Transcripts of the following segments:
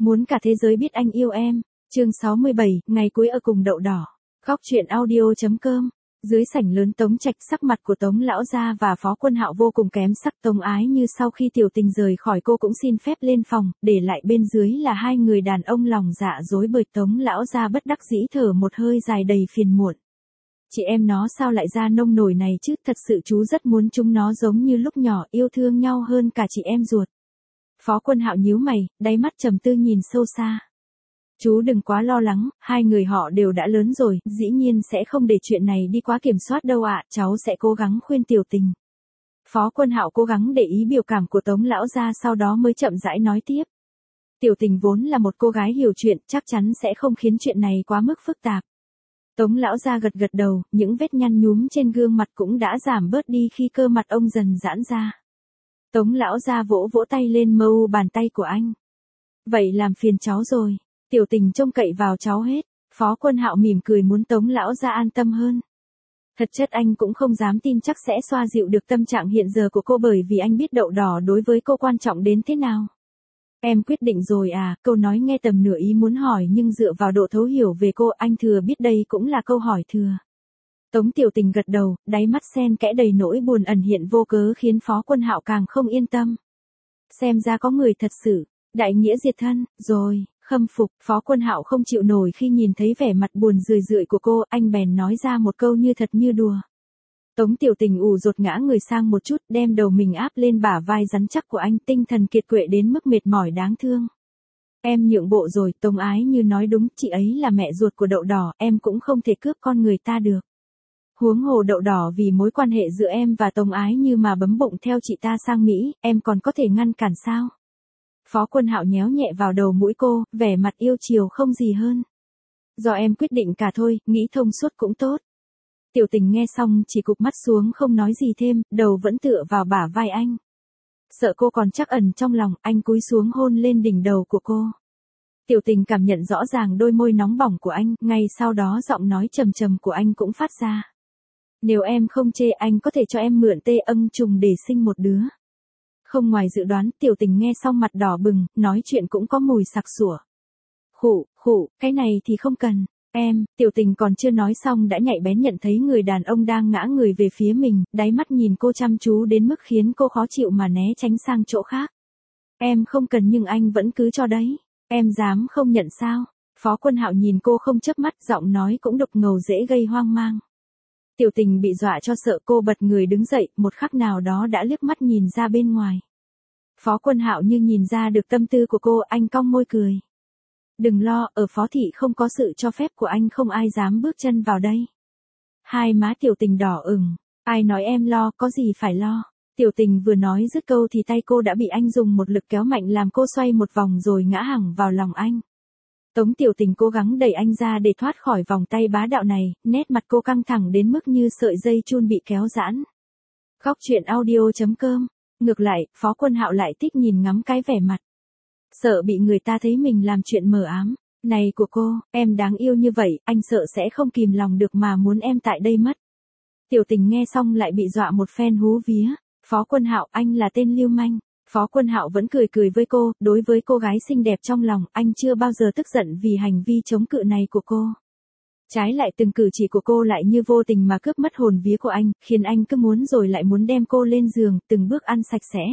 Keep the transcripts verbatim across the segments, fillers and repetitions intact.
Muốn cả thế giới biết anh yêu em. Chương sáu mươi bảy, ngày cuối ở cùng đậu đỏ. Góc truyện audio chấm com. Dưới sảnh lớn Tống Trạch, sắc mặt của Tống lão gia và Phó Quân Hạo vô cùng kém sắc. Tống Ái Như sau khi Tiểu Tình rời khỏi cô cũng xin phép lên phòng, để lại bên dưới là hai người đàn ông lòng dạ dối bời. Tống lão gia bất đắc dĩ thở một hơi dài đầy phiền muộn. Chị em nó sao lại ra nông nổi này chứ, thật sự chú rất muốn chúng nó giống như lúc nhỏ, yêu thương nhau hơn cả chị em ruột. Phó Quân Hạo nhíu mày, đáy mắt trầm tư nhìn sâu xa. Chú đừng quá lo lắng, hai người họ đều đã lớn rồi, dĩ nhiên sẽ không để chuyện này đi quá kiểm soát đâu ạ, cháu sẽ cố gắng khuyên Tiểu Tình. Phó Quân Hạo cố gắng để ý biểu cảm của Tống lão gia, sau đó mới chậm rãi nói tiếp. Tiểu Tình vốn là một cô gái hiểu chuyện, chắc chắn sẽ không khiến chuyện này quá mức phức tạp. Tống lão gia gật gật đầu, những vết nhăn nhúm trên gương mặt cũng đã giảm bớt đi khi cơ mặt ông dần giãn ra. Tống lão gia vỗ vỗ tay lên mu bàn tay của anh. Vậy làm phiền cháu rồi, Tiểu Tình trông cậy vào cháu hết. Phó Quân Hạo mỉm cười muốn Tống lão gia an tâm hơn. Thật chất anh cũng không dám tin chắc sẽ xoa dịu được tâm trạng hiện giờ của cô, bởi vì anh biết đậu đỏ đối với cô quan trọng đến thế nào. Em quyết định rồi à, câu nói nghe tầm nửa ý muốn hỏi, nhưng dựa vào độ thấu hiểu về cô, anh thừa biết đây cũng là câu hỏi thừa. Tống Tiểu Tình gật đầu, đáy mắt xen kẽ đầy nỗi buồn ẩn hiện vô cớ khiến Phó Quân Hạo càng không yên tâm. Xem ra có người thật sự, đại nghĩa diệt thân, rồi, khâm phục. Phó Quân Hạo không chịu nổi khi nhìn thấy vẻ mặt buồn rười rượi của cô, anh bèn nói ra một câu như thật như đùa. Tống Tiểu Tình ù rột ngã người sang một chút, đem đầu mình áp lên bả vai rắn chắc của anh, tinh thần kiệt quệ đến mức mệt mỏi đáng thương. Em nhượng bộ rồi, Tống Ái Như nói đúng, chị ấy là mẹ ruột của đậu đỏ, em cũng không thể cướp con người ta được. Huống hồ đậu đỏ vì mối quan hệ giữa em và Tống Ái Như mà bấm bụng theo chị ta sang Mỹ, em còn có thể ngăn cản sao? Phó Quân Hạo nhéo nhẹ vào đầu mũi cô, vẻ mặt yêu chiều không gì hơn. Do em quyết định cả thôi, nghĩ thông suốt cũng tốt. Tiểu Tình nghe xong chỉ cụp mắt xuống không nói gì thêm, đầu vẫn tựa vào bả vai anh. Sợ cô còn trắc ẩn trong lòng, anh cúi xuống hôn lên đỉnh đầu của cô. Tiểu Tình cảm nhận rõ ràng đôi môi nóng bỏng của anh, ngay sau đó giọng nói trầm trầm của anh cũng phát ra. Nếu em không chê, anh có thể cho em mượn tê âm trùng để sinh một đứa. Không ngoài dự đoán, Tiểu Tình nghe xong mặt đỏ bừng, nói chuyện cũng có mùi sặc sủa. Khụ, khụ, cái này thì không cần. Em, Tiểu Tình còn chưa nói xong đã nhạy bén nhận thấy người đàn ông đang ngã người về phía mình, đáy mắt nhìn cô chăm chú đến mức khiến cô khó chịu mà né tránh sang chỗ khác. Em không cần nhưng anh vẫn cứ cho đấy. Em dám không nhận sao? Phó Quân Hạo nhìn cô không chớp mắt, giọng nói cũng đục ngầu dễ gây hoang mang. Tiểu Tình bị dọa cho sợ, cô bật người đứng dậy, một khắc nào đó đã liếc mắt nhìn ra bên ngoài. Phó Quân Hạo như nhìn ra được tâm tư của cô, anh cong môi cười. Đừng lo, ở Phó thị không có sự cho phép của anh, không ai dám bước chân vào đây. Hai má Tiểu Tình đỏ ửng. Ai nói em lo, có gì phải lo. Tiểu Tình vừa nói dứt câu thì tay cô đã bị anh dùng một lực kéo mạnh làm cô xoay một vòng rồi ngã hẳn vào lòng anh. Tống Tiểu Tình cố gắng đẩy anh ra để thoát khỏi vòng tay bá đạo này, nét mặt cô căng thẳng đến mức như sợi dây chun bị kéo giãn. Góc truyện audio chấm com. Ngược lại, Phó Quân Hạo lại thích nhìn ngắm cái vẻ mặt. Sợ bị người ta thấy mình làm chuyện mờ ám. Này của cô, em đáng yêu như vậy, anh sợ sẽ không kìm lòng được mà muốn em tại đây mất. Tiểu Tình nghe xong lại bị dọa một phen hú vía. Phó Quân Hạo, anh là tên lưu manh. Phó Quân Hạo vẫn cười cười với cô, đối với cô gái xinh đẹp trong lòng, anh chưa bao giờ tức giận vì hành vi chống cự này của cô. Trái lại từng cử chỉ của cô lại như vô tình mà cướp mất hồn vía của anh, khiến anh cứ muốn rồi lại muốn đem cô lên giường, từng bước ăn sạch sẽ.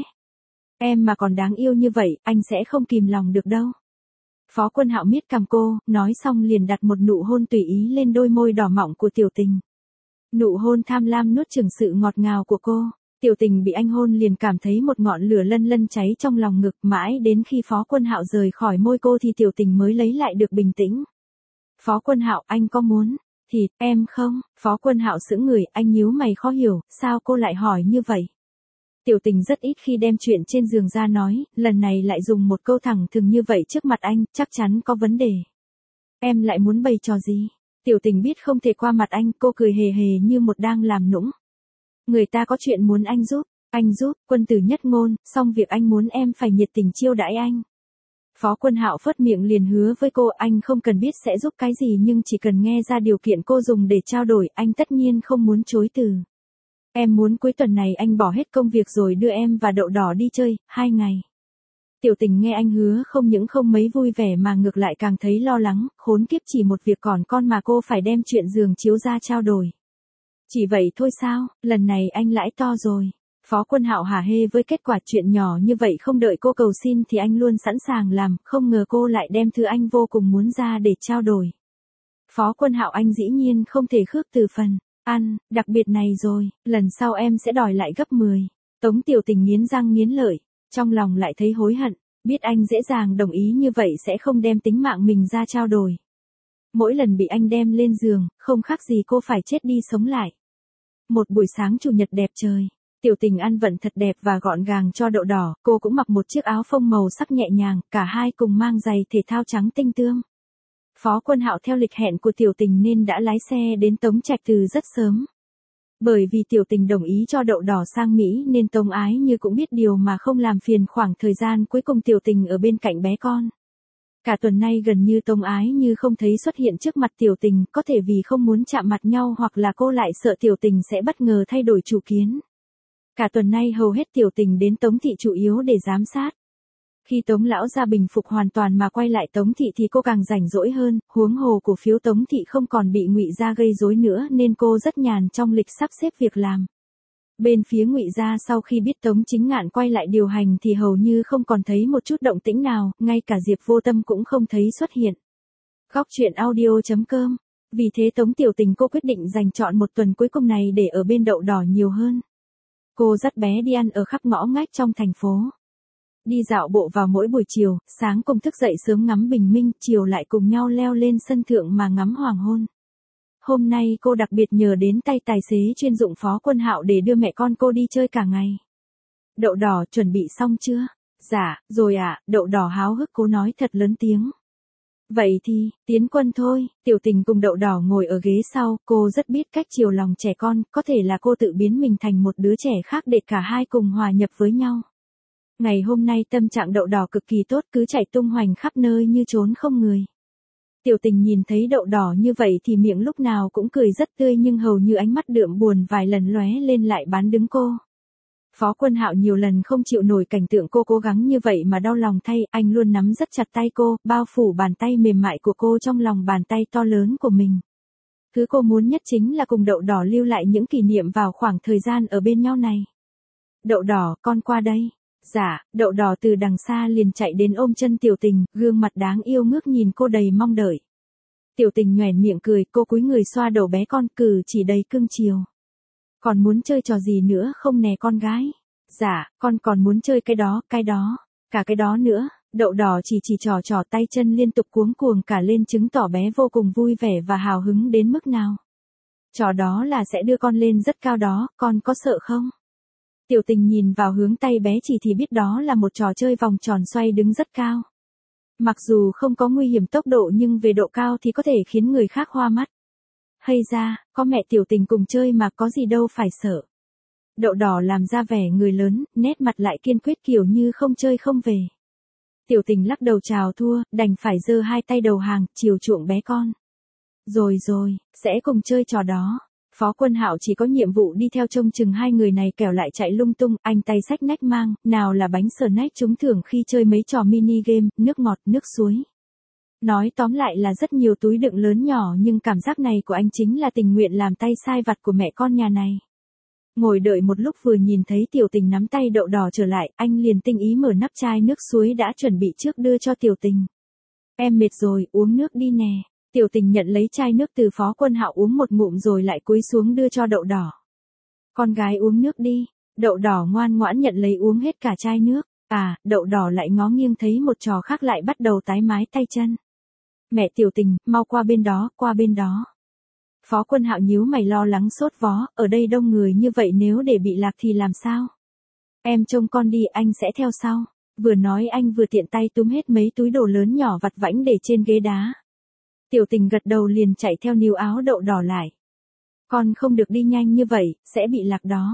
Em mà còn đáng yêu như vậy, anh sẽ không kìm lòng được đâu. Phó Quân Hạo miết cằm cô, nói xong liền đặt một nụ hôn tùy ý lên đôi môi đỏ mọng của Tiểu Tình. Nụ hôn tham lam nuốt chửng sự ngọt ngào của cô. Tiểu Tình bị anh hôn liền cảm thấy một ngọn lửa lân lân cháy trong lòng ngực, mãi đến khi Phó Quân Hạo rời khỏi môi cô thì Tiểu Tình mới lấy lại được bình tĩnh. Phó Quân Hạo, anh có muốn thịt em không? Phó Quân Hạo sững người, anh nhíu mày khó hiểu, sao cô lại hỏi như vậy? Tiểu Tình rất ít khi đem chuyện trên giường ra nói, lần này lại dùng một câu thẳng thừng như vậy trước mặt anh, chắc chắn có vấn đề. Em lại muốn bày trò gì? Tiểu Tình biết không thể qua mặt anh, cô cười hề hề như một đang làm nũng. Người ta có chuyện muốn anh giúp, anh giúp, quân tử nhất ngôn, xong việc anh muốn em phải nhiệt tình chiêu đãi anh. Phó Quân Hạo phớt miệng liền hứa với cô, anh không cần biết sẽ giúp cái gì nhưng chỉ cần nghe ra điều kiện cô dùng để trao đổi, anh tất nhiên không muốn chối từ. Em muốn cuối tuần này anh bỏ hết công việc rồi đưa em và đậu đỏ đi chơi, hai ngày. Tiểu Tình nghe anh hứa không những không mấy vui vẻ mà ngược lại càng thấy lo lắng, khốn kiếp chỉ một việc còn con mà cô phải đem chuyện giường chiếu ra trao đổi. Chỉ vậy thôi sao, lần này anh lãi to rồi. Phó Quân Hạo hả hê với kết quả chuyện nhỏ như vậy, không đợi cô cầu xin thì anh luôn sẵn sàng làm, không ngờ cô lại đem thứ anh vô cùng muốn ra để trao đổi. Phó Quân Hạo anh dĩ nhiên không thể khước từ phần ăn đặc biệt này rồi, lần sau em sẽ đòi lại gấp mười. Tống Tiểu Tình nghiến răng nghiến lợi, trong lòng lại thấy hối hận, biết anh dễ dàng đồng ý như vậy sẽ không đem tính mạng mình ra trao đổi. Mỗi lần bị anh đem lên giường, không khác gì cô phải chết đi sống lại. Một buổi sáng chủ nhật đẹp trời, Tiểu Tình ăn vận thật đẹp và gọn gàng cho Đậu Đỏ, cô cũng mặc một chiếc áo phông màu sắc nhẹ nhàng, cả hai cùng mang giày thể thao trắng tinh tươm. Phó Quân Hạo theo lịch hẹn của Tiểu Tình nên đã lái xe đến Tống Trạch từ rất sớm. Bởi vì Tiểu Tình đồng ý cho Đậu Đỏ sang Mỹ nên Tống Ái Như cũng biết điều mà không làm phiền khoảng thời gian cuối cùng Tiểu Tình ở bên cạnh bé con. Cả tuần nay gần như Tống Ái Như không thấy xuất hiện trước mặt Tiểu Tình, có thể vì không muốn chạm mặt nhau hoặc là cô lại sợ Tiểu Tình sẽ bất ngờ thay đổi chủ kiến. Cả tuần nay hầu hết Tiểu Tình đến Tống Thị chủ yếu để giám sát. Khi Tống lão gia bình phục hoàn toàn mà quay lại Tống Thị thì cô càng rảnh rỗi hơn, huống hồ cổ phiếu Tống Thị không còn bị Ngụy gia gây rối nữa nên cô rất nhàn trong lịch sắp xếp việc làm. Bên phía Ngụy gia sau khi biết Tống Chính Ngạn quay lại điều hành thì hầu như không còn thấy một chút động tĩnh nào, ngay cả Diệp Vô Tâm cũng không thấy xuất hiện. Góc truyện audio chấm com. Vì thế Tống Tiểu Tình cô quyết định dành chọn một tuần cuối cùng này để ở bên Đậu Đỏ nhiều hơn. Cô dắt bé đi ăn ở khắp ngõ ngách trong thành phố. Đi dạo bộ vào mỗi buổi chiều, sáng cùng thức dậy sớm ngắm bình minh, chiều lại cùng nhau leo lên sân thượng mà ngắm hoàng hôn. Hôm nay cô đặc biệt nhờ đến tay tài xế chuyên dụng Phó Quân Hạo để đưa mẹ con cô đi chơi cả ngày. Đậu Đỏ chuẩn bị xong chưa? Dạ, rồi ạ, à, Đậu Đỏ háo hức cố nói thật lớn tiếng. Vậy thì, tiến quân thôi. Tiểu Tình cùng Đậu Đỏ ngồi ở ghế sau, cô rất biết cách chiều lòng trẻ con, có thể là cô tự biến mình thành một đứa trẻ khác để cả hai cùng hòa nhập với nhau. Ngày hôm nay tâm trạng Đậu Đỏ cực kỳ tốt, cứ chạy tung hoành khắp nơi như trốn không người. Tiểu Tình nhìn thấy Đậu Đỏ như vậy thì miệng lúc nào cũng cười rất tươi, nhưng hầu như ánh mắt đượm buồn vài lần lóe lên lại bán đứng cô. Phó Quân Hạo nhiều lần không chịu nổi cảnh tượng cô cố gắng như vậy mà đau lòng thay, anh luôn nắm rất chặt tay cô, bao phủ bàn tay mềm mại của cô trong lòng bàn tay to lớn của mình. Thứ cô muốn nhất chính là cùng Đậu Đỏ lưu lại những kỷ niệm vào khoảng thời gian ở bên nhau này. Đậu Đỏ, con qua đây. Dạ, Đậu Đỏ từ đằng xa liền chạy đến ôm chân Tiểu Tình, gương mặt đáng yêu ngước nhìn cô đầy mong đợi. Tiểu Tình nhoẻn miệng cười, cô cúi người xoa đầu bé con, cử chỉ đầy cưng chiều. Còn muốn chơi trò gì nữa không nè con gái? Dạ, con còn muốn chơi cái đó, cái đó, cả cái đó nữa. Đậu Đỏ chỉ chỉ trò trò tay chân liên tục cuống cuồng cả lên, chứng tỏ bé vô cùng vui vẻ và hào hứng đến mức nào. Trò đó là sẽ đưa con lên rất cao đó, con có sợ không? Tiểu Tình nhìn vào hướng tay bé chỉ thì biết đó là một trò chơi vòng tròn xoay đứng rất cao. Mặc dù không có nguy hiểm tốc độ nhưng về độ cao thì có thể khiến người khác hoa mắt. Hay ra, có mẹ Tiểu Tình cùng chơi mà có gì đâu phải sợ. Đậu Đỏ làm ra vẻ người lớn, nét mặt lại kiên quyết kiểu như không chơi không về. Tiểu Tình lắc đầu chào thua, đành phải giơ hai tay đầu hàng, chiều chuộng bé con. Rồi rồi, sẽ cùng chơi trò đó. Phó Quân Hạo chỉ có nhiệm vụ đi theo trông chừng hai người này kẻo lại chạy lung tung, anh tay xách nách mang, nào là bánh snack trúng thưởng khi chơi mấy trò mini game, nước ngọt, nước suối. Nói tóm lại là rất nhiều túi đựng lớn nhỏ, nhưng cảm giác này của anh chính là tình nguyện làm tay sai vặt của mẹ con nhà này. Ngồi đợi một lúc vừa nhìn thấy Tiểu Tình nắm tay Đậu Đỏ trở lại, anh liền tinh ý mở nắp chai nước suối đã chuẩn bị trước đưa cho Tiểu Tình. Em mệt rồi, uống nước đi nè. Tiểu Tình nhận lấy chai nước từ Phó Quân Hạo uống một ngụm rồi lại cúi xuống đưa cho Đậu Đỏ. Con gái uống nước đi. Đậu Đỏ ngoan ngoãn nhận lấy uống hết cả chai nước. À, Đậu Đỏ lại ngó nghiêng thấy một trò khác lại bắt đầu tái mái tay chân. Mẹ Tiểu Tình, mau qua bên đó, qua bên đó. Phó Quân Hạo nhíu mày lo lắng sốt vó, ở đây đông người như vậy nếu để bị lạc thì làm sao? Em trông con đi, anh sẽ theo sau. Vừa nói anh vừa tiện tay túm hết mấy túi đồ lớn nhỏ vặt vãnh để trên ghế đá. Tiểu Tình gật đầu liền chạy theo níu áo Đậu Đỏ lại. Con không được đi nhanh như vậy, sẽ bị lạc đó.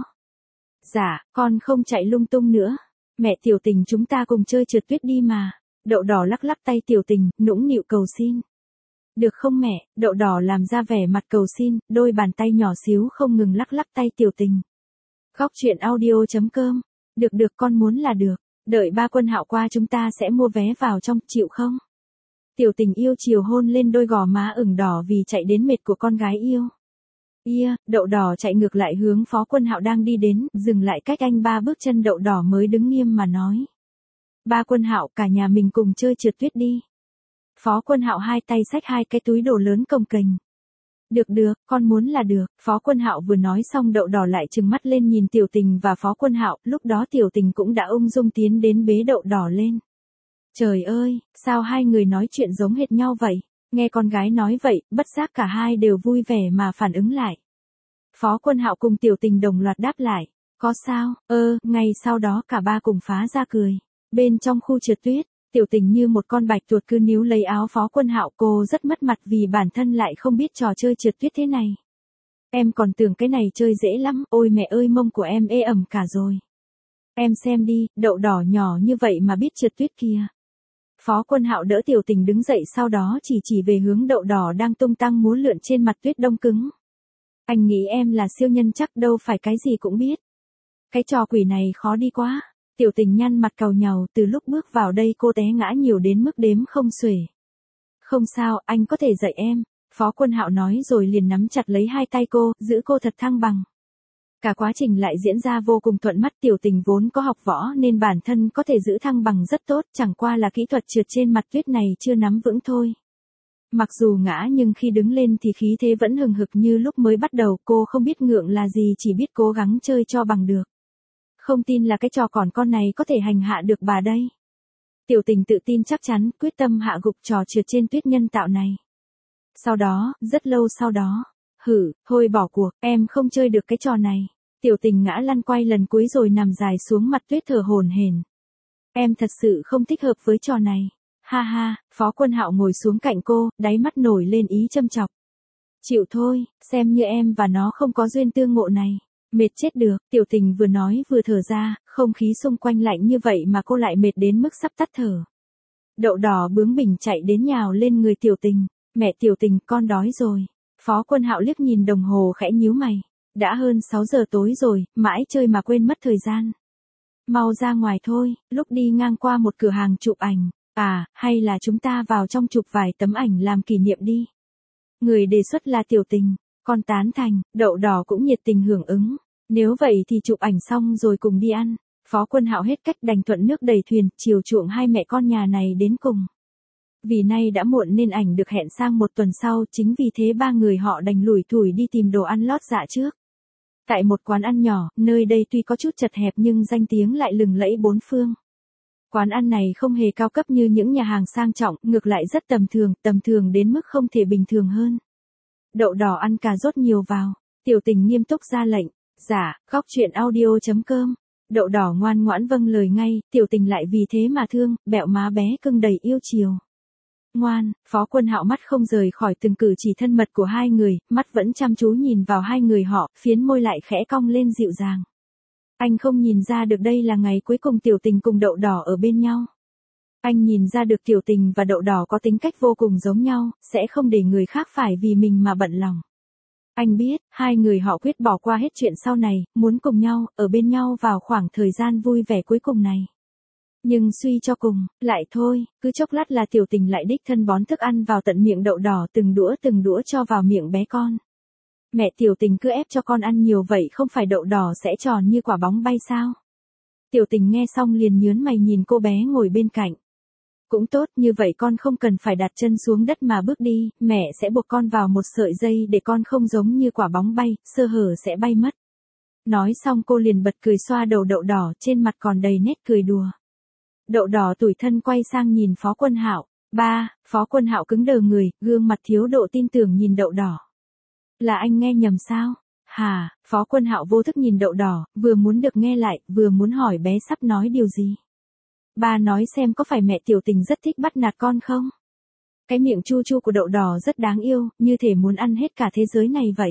Dạ, con không chạy lung tung nữa. Mẹ Tiểu Tình chúng ta cùng chơi trượt tuyết đi mà. Đậu Đỏ lắc lắc tay Tiểu Tình, nũng nịu cầu xin. Được không mẹ? Đậu Đỏ làm ra vẻ mặt cầu xin, đôi bàn tay nhỏ xíu không ngừng lắc lắc tay Tiểu Tình. Góc truyện audio chấm com. Được được, con muốn là được. Đợi ba Quân Hạo qua chúng ta sẽ mua vé vào trong, chịu không? Tiểu Tình yêu chiều hôn lên đôi gò má ửng đỏ vì chạy đến mệt của con gái yêu. Ia, đậu đỏ chạy ngược lại hướng Phó Quân Hạo đang đi đến, dừng lại cách anh ba bước chân đậu đỏ mới đứng nghiêm mà nói. Ba Quân Hạo, cả nhà mình cùng chơi trượt tuyết đi. Phó Quân Hạo hai tay xách hai cái túi đồ lớn cồng kềnh. Được được, con muốn là được. Phó Quân Hạo vừa nói xong đậu đỏ lại trừng mắt lên nhìn Tiểu Tình và Phó Quân Hạo, lúc đó Tiểu Tình cũng đã ung dung tiến đến bế đậu đỏ lên. Trời ơi, sao hai người nói chuyện giống hệt nhau vậy? Nghe con gái nói vậy, bất giác cả hai đều vui vẻ mà phản ứng lại. Phó Quân Hạo cùng Tiểu Tình đồng loạt đáp lại. Có sao, ơ, ngay sau đó cả ba cùng phá ra cười. Bên trong khu trượt tuyết, Tiểu Tình như một con bạch tuộc cứ níu lấy áo Phó Quân Hạo, cô rất mất mặt vì bản thân lại không biết trò chơi trượt tuyết thế này. Em còn tưởng cái này chơi dễ lắm, ôi mẹ ơi mông của em ê ẩm cả rồi. Em xem đi, đậu đỏ nhỏ như vậy mà biết trượt tuyết kìa. Phó Quân Hạo đỡ Tiểu Tình đứng dậy sau đó chỉ chỉ về hướng đậu đỏ đang tung tăng múa lượn trên mặt tuyết đông cứng. Anh nghĩ em là siêu nhân chắc đâu phải cái gì cũng biết. Cái trò quỷ này khó đi quá. Tiểu Tình nhăn mặt càu nhàu, từ lúc bước vào đây cô té ngã nhiều đến mức đếm không xuể. Không sao, anh có thể dạy em. Phó Quân Hạo nói rồi liền nắm chặt lấy hai tay cô, giữ cô thật thăng bằng. Cả quá trình lại diễn ra vô cùng thuận mắt. Tiểu Tình vốn có học võ nên bản thân có thể giữ thăng bằng rất tốt, chẳng qua là kỹ thuật trượt trên mặt tuyết này chưa nắm vững thôi. Mặc dù ngã nhưng khi đứng lên thì khí thế vẫn hừng hực như lúc mới bắt đầu, cô không biết ngượng là gì, chỉ biết cố gắng chơi cho bằng được. Không tin là cái trò còn con này có thể hành hạ được bà đây. Tiểu Tình tự tin chắc chắn, quyết tâm hạ gục trò trượt trên tuyết nhân tạo này. Sau đó, rất lâu sau đó, hử, thôi bỏ cuộc, em không chơi được cái trò này. Tiểu Tình ngã lăn quay lần cuối rồi nằm dài xuống mặt tuyết thở hổn hển. Em thật sự không thích hợp với trò này. Ha ha, Phó Quân Hạo ngồi xuống cạnh cô, đáy mắt nổi lên ý châm chọc. Chịu thôi, xem như em và nó không có duyên tương ngộ này. Mệt chết được, Tiểu Tình vừa nói vừa thở ra, không khí xung quanh lạnh như vậy mà cô lại mệt đến mức sắp tắt thở. Đậu đỏ bướng bỉnh chạy đến nhào lên người Tiểu Tình. Mẹ Tiểu Tình, con đói rồi. Phó Quân Hạo liếc nhìn đồng hồ khẽ nhíu mày. Đã hơn sáu giờ tối rồi, mãi chơi mà quên mất thời gian. Mau ra ngoài thôi, lúc đi ngang qua một cửa hàng chụp ảnh. À, hay là chúng ta vào trong chụp vài tấm ảnh làm kỷ niệm đi. Người đề xuất là Tiểu Tình. Con tán thành, đậu đỏ cũng nhiệt tình hưởng ứng. Nếu vậy thì chụp ảnh xong rồi cùng đi ăn. Phó Quân Hạo hết cách đành thuận nước đẩy thuyền, chiều chuộng hai mẹ con nhà này đến cùng. Vì nay đã muộn nên ảnh được hẹn sang một tuần sau, chính vì thế ba người họ đành lủi thủi đi tìm đồ ăn lót dạ trước. Tại một quán ăn nhỏ, nơi đây tuy có chút chật hẹp nhưng danh tiếng lại lừng lẫy bốn phương. Quán ăn này không hề cao cấp như những nhà hàng sang trọng, ngược lại rất tầm thường, tầm thường đến mức không thể bình thường hơn. Đậu đỏ ăn cà rốt nhiều vào. Tiểu Tình nghiêm túc ra lệnh. Dạ, góc truyện audio chấm com. Đậu đỏ ngoan ngoãn vâng lời ngay, Tiểu Tình lại vì thế mà thương, bẹo má bé cưng đầy yêu chiều. Ngoan, Phó Quân Hạo mắt không rời khỏi từng cử chỉ thân mật của hai người, mắt vẫn chăm chú nhìn vào hai người họ, phiến môi lại khẽ cong lên dịu dàng. Anh không nhìn ra được đây là ngày cuối cùng Tiểu Tình cùng đậu đỏ ở bên nhau. Anh nhìn ra được Tiểu Tình và đậu đỏ có tính cách vô cùng giống nhau, sẽ không để người khác phải vì mình mà bận lòng. Anh biết, hai người họ quyết bỏ qua hết chuyện sau này, muốn cùng nhau, ở bên nhau vào khoảng thời gian vui vẻ cuối cùng này. Nhưng suy cho cùng, lại thôi, cứ chốc lát là Tiểu Tình lại đích thân bón thức ăn vào tận miệng đậu đỏ, từng đũa từng đũa cho vào miệng bé con. Mẹ Tiểu Tình cứ ép cho con ăn nhiều vậy không phải đậu đỏ sẽ tròn như quả bóng bay sao? Tiểu Tình nghe xong liền nhớn mày nhìn cô bé ngồi bên cạnh. Cũng tốt, như vậy con không cần phải đặt chân xuống đất mà bước đi, mẹ sẽ buộc con vào một sợi dây để con không giống như quả bóng bay, sơ hở sẽ bay mất. Nói xong cô liền bật cười xoa đầu đậu đỏ, trên mặt còn đầy nét cười đùa. Đậu đỏ tủi thân quay sang nhìn Phó Quân Hạo. Ba, Phó Quân Hạo cứng đờ người, gương mặt thiếu độ tin tưởng nhìn đậu đỏ. Là anh nghe nhầm sao? Hà, Phó Quân Hạo vô thức nhìn đậu đỏ, vừa muốn được nghe lại, vừa muốn hỏi bé sắp nói điều gì. Ba nói xem có phải mẹ Tiểu Tình rất thích bắt nạt con không? Cái miệng chu chu của đậu đỏ rất đáng yêu, như thể muốn ăn hết cả thế giới này vậy.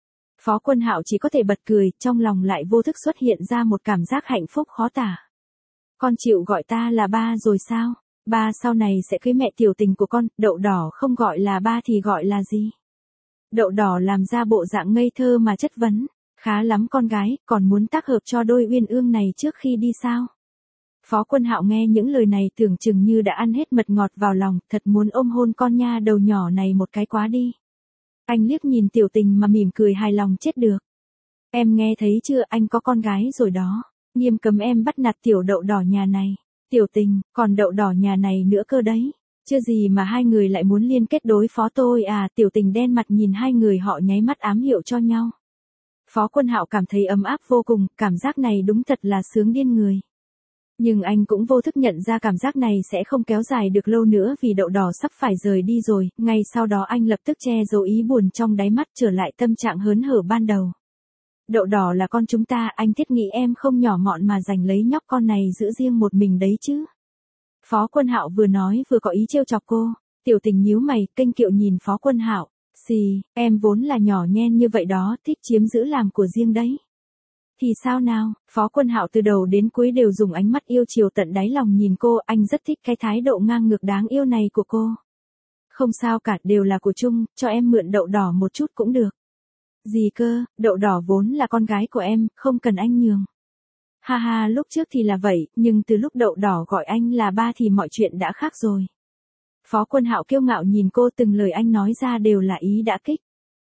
Phó Quân Hạo chỉ có thể bật cười, trong lòng lại vô thức xuất hiện ra một cảm giác hạnh phúc khó tả. Con chịu gọi ta là ba rồi sao? Ba sau này sẽ cưới mẹ Tiểu Tình của con, đậu đỏ không gọi là ba thì gọi là gì? Đậu đỏ làm ra bộ dạng ngây thơ mà chất vấn. Khá lắm con gái, còn muốn tác hợp cho đôi uyên ương này trước khi đi sao? Phó Quân Hạo nghe những lời này tưởng chừng như đã ăn hết mật ngọt vào lòng, thật muốn ôm hôn con nha đầu nhỏ này một cái quá đi. Anh liếc nhìn Tiểu Tình mà mỉm cười hài lòng chết được. Em nghe thấy chưa, anh có con gái rồi đó. Nghiêm cấm em bắt nạt tiểu đậu đỏ nhà này. Tiểu Tình, còn đậu đỏ nhà này nữa cơ đấy. Chưa gì mà hai người lại muốn liên kết đối phó tôi à. Tiểu Tình đen mặt nhìn hai người họ nháy mắt ám hiệu cho nhau. Phó Quân Hạo cảm thấy ấm áp vô cùng, cảm giác này đúng thật là sướng điên người. Nhưng anh cũng vô thức nhận ra cảm giác này sẽ không kéo dài được lâu nữa vì đậu đỏ sắp phải rời đi rồi. Ngay sau đó anh lập tức che giấu ý buồn trong đáy mắt, trở lại tâm trạng hớn hở ban đầu. Đậu đỏ là con chúng ta, anh thiết nghĩ em không nhỏ mọn mà giành lấy nhóc con này giữ riêng một mình đấy chứ. Phó Quân Hạo vừa nói vừa có ý trêu chọc cô. Tiểu Tình nhíu mày, kênh kiệu nhìn Phó Quân Hạo. Xì, em vốn là nhỏ nhen như vậy đó, thích chiếm giữ làm của riêng đấy. Thì sao nào, Phó Quân Hạo từ đầu đến cuối đều dùng ánh mắt yêu chiều tận đáy lòng nhìn cô, anh rất thích cái thái độ ngang ngược đáng yêu này của cô. Không sao cả, đều là của chung, cho em mượn đậu đỏ một chút cũng được. Gì cơ, đậu đỏ vốn là con gái của em, không cần anh nhường. Ha ha, lúc trước thì là vậy, nhưng từ lúc đậu đỏ gọi anh là ba thì mọi chuyện đã khác rồi. Phó Quân Hạo kiêu ngạo nhìn cô, từng lời anh nói ra đều là ý đã kích.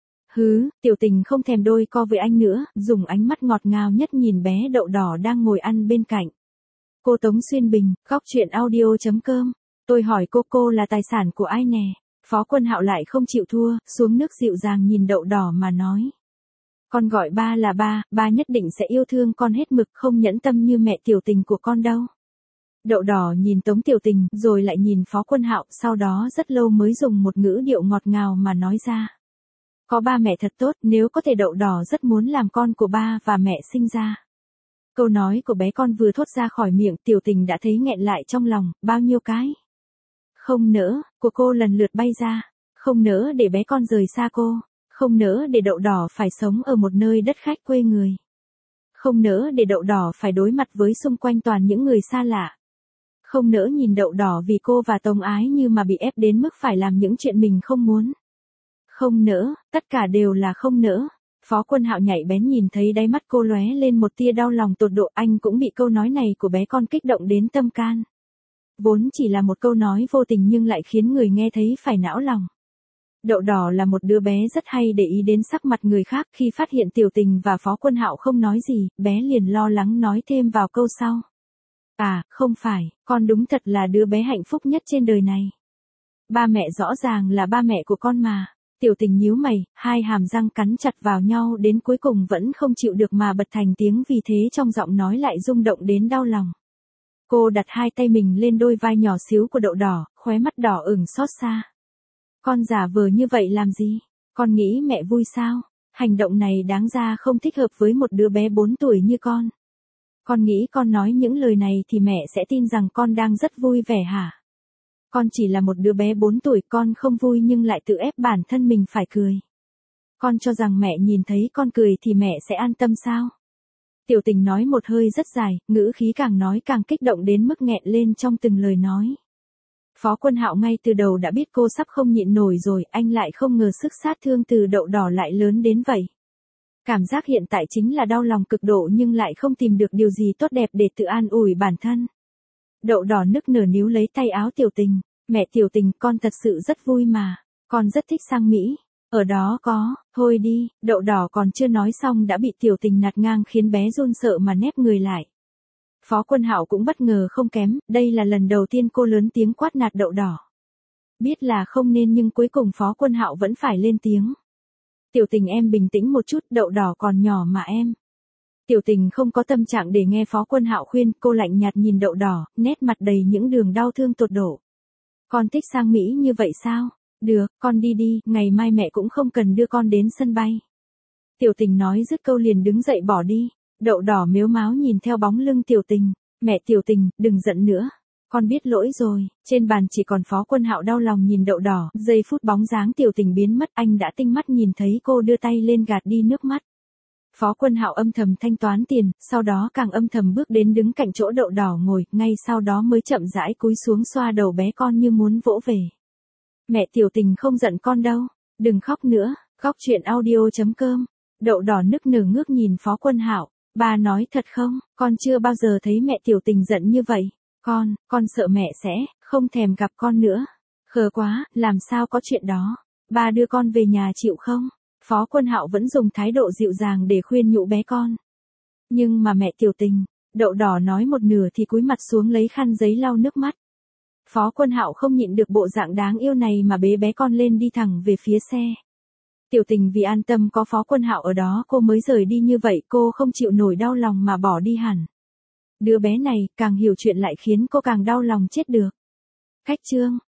Hứ, Tiểu Tình không thèm đôi co với anh nữa, dùng ánh mắt ngọt ngào nhất nhìn bé đậu đỏ đang ngồi ăn bên cạnh. Cô Tống Xuyên Bình, góc truyện audio chấm com. Tôi hỏi cô, cô là tài sản của ai nè? Phó Quân Hạo lại không chịu thua, xuống nước dịu dàng nhìn đậu đỏ mà nói. Con gọi ba là ba, ba nhất định sẽ yêu thương con hết mực, không nhẫn tâm như mẹ Tiểu Tình của con đâu. Đậu đỏ nhìn Tống Tiểu Tình, rồi lại nhìn Phó Quân Hạo, sau đó rất lâu mới dùng một ngữ điệu ngọt ngào mà nói ra. Có ba mẹ thật tốt, nếu có thể đậu đỏ rất muốn làm con của ba và mẹ sinh ra. Câu nói của bé con vừa thốt ra khỏi miệng, Tiểu Tình đã thấy nghẹn lại trong lòng, bao nhiêu cái. Không nỡ, của cô lần lượt bay ra. Không nỡ để bé con rời xa cô. Không nỡ để đậu đỏ phải sống ở một nơi đất khách quê người. Không nỡ để đậu đỏ phải đối mặt với xung quanh toàn những người xa lạ. Không nỡ nhìn đậu đỏ vì cô và Tống Ái Như mà bị ép đến mức phải làm những chuyện mình không muốn. Không nỡ, tất cả đều là không nỡ. Phó Quân Hạo nhạy bén nhìn thấy đáy mắt cô lóe lên một tia đau lòng tột độ, anh cũng bị câu nói này của bé con kích động đến tâm can. Vốn chỉ là một câu nói vô tình nhưng lại khiến người nghe thấy phải não lòng. Đậu đỏ là một đứa bé rất hay để ý đến sắc mặt người khác, khi phát hiện Tiểu Tình và Phó Quân Hạo không nói gì, bé liền lo lắng nói thêm vào câu sau. À, không phải, con đúng thật là đứa bé hạnh phúc nhất trên đời này. Ba mẹ rõ ràng là ba mẹ của con mà. Tiểu Tình nhíu mày, hai hàm răng cắn chặt vào nhau đến cuối cùng vẫn không chịu được mà bật thành tiếng, vì thế trong giọng nói lại rung động đến đau lòng. Cô đặt hai tay mình lên đôi vai nhỏ xíu của đậu đỏ, khóe mắt đỏ ửng xót xa. Con giả vờ như vậy làm gì? Con nghĩ mẹ vui sao? Hành động này đáng ra không thích hợp với một đứa bé bốn tuổi như con. Con nghĩ con nói những lời này thì mẹ sẽ tin rằng con đang rất vui vẻ hả? Con chỉ là một đứa bé bốn tuổi, con không vui nhưng lại tự ép bản thân mình phải cười. Con cho rằng mẹ nhìn thấy con cười thì mẹ sẽ an tâm sao? Tiểu Tình nói một hơi rất dài, ngữ khí càng nói càng kích động đến mức nghẹn lên trong từng lời nói. Phó Quân Hạo ngay từ đầu đã biết cô sắp không nhịn nổi rồi, anh lại không ngờ sức sát thương từ đậu đỏ lại lớn đến vậy. Cảm giác hiện tại chính là đau lòng cực độ nhưng lại không tìm được điều gì tốt đẹp để tự an ủi bản thân. Đậu đỏ nức nở níu lấy tay áo Tiểu Tình. Mẹ Tiểu Tình, con thật sự rất vui mà. Con rất thích sang Mỹ. Ở đó có, thôi đi, đậu đỏ còn chưa nói xong đã bị Tiểu Tình nạt ngang khiến bé run sợ mà nép người lại. Phó Quân Hạo cũng bất ngờ không kém, đây là lần đầu tiên cô lớn tiếng quát nạt đậu đỏ. Biết là không nên nhưng cuối cùng Phó Quân Hạo vẫn phải lên tiếng. Tiểu Tình em bình tĩnh một chút, đậu đỏ còn nhỏ mà em. Tiểu Tình không có tâm trạng để nghe Phó Quân Hạo khuyên, cô lạnh nhạt nhìn đậu đỏ, nét mặt đầy những đường đau thương tột độ. Con thích sang Mỹ như vậy sao? Được, con đi đi, ngày mai mẹ cũng không cần đưa con đến sân bay. Tiểu Tình nói dứt câu liền đứng dậy bỏ đi. Đậu đỏ mếu máo nhìn theo bóng lưng Tiểu Tình. Mẹ Tiểu Tình, đừng giận nữa. Con biết lỗi rồi. Trên bàn chỉ còn Phó Quân Hạo đau lòng nhìn đậu đỏ. Giây phút bóng dáng Tiểu Tình biến mất, anh đã tinh mắt nhìn thấy cô đưa tay lên gạt đi nước mắt. Phó Quân Hạo âm thầm thanh toán tiền, sau đó càng âm thầm bước đến đứng cạnh chỗ đậu đỏ ngồi, ngay sau đó mới chậm rãi cúi xuống xoa đầu bé con như muốn vỗ về. Mẹ Tiểu Tình không giận con đâu, đừng khóc nữa. Góc truyện audio chấm com. Đậu đỏ nức nở ngước nhìn Phó Quân Hạo. Ba nói thật không, con chưa bao giờ thấy mẹ Tiểu Tình giận như vậy. Con, con sợ mẹ sẽ không thèm gặp con nữa. Khờ quá, làm sao có chuyện đó. Ba đưa con về nhà chịu không? Phó Quân Hạo vẫn dùng thái độ dịu dàng để khuyên nhủ bé con. Nhưng mà mẹ Tiểu Tình, Đậu Đỏ nói một nửa thì cúi mặt xuống lấy khăn giấy lau nước mắt. Phó Quân Hạo không nhịn được bộ dạng đáng yêu này mà bế bé con lên đi thẳng về phía xe. Tiểu Tình vì an tâm có Phó Quân Hạo ở đó cô mới rời đi như vậy, cô không chịu nổi đau lòng mà bỏ đi hẳn. Đứa bé này càng hiểu chuyện lại khiến cô càng đau lòng chết được. Khách chương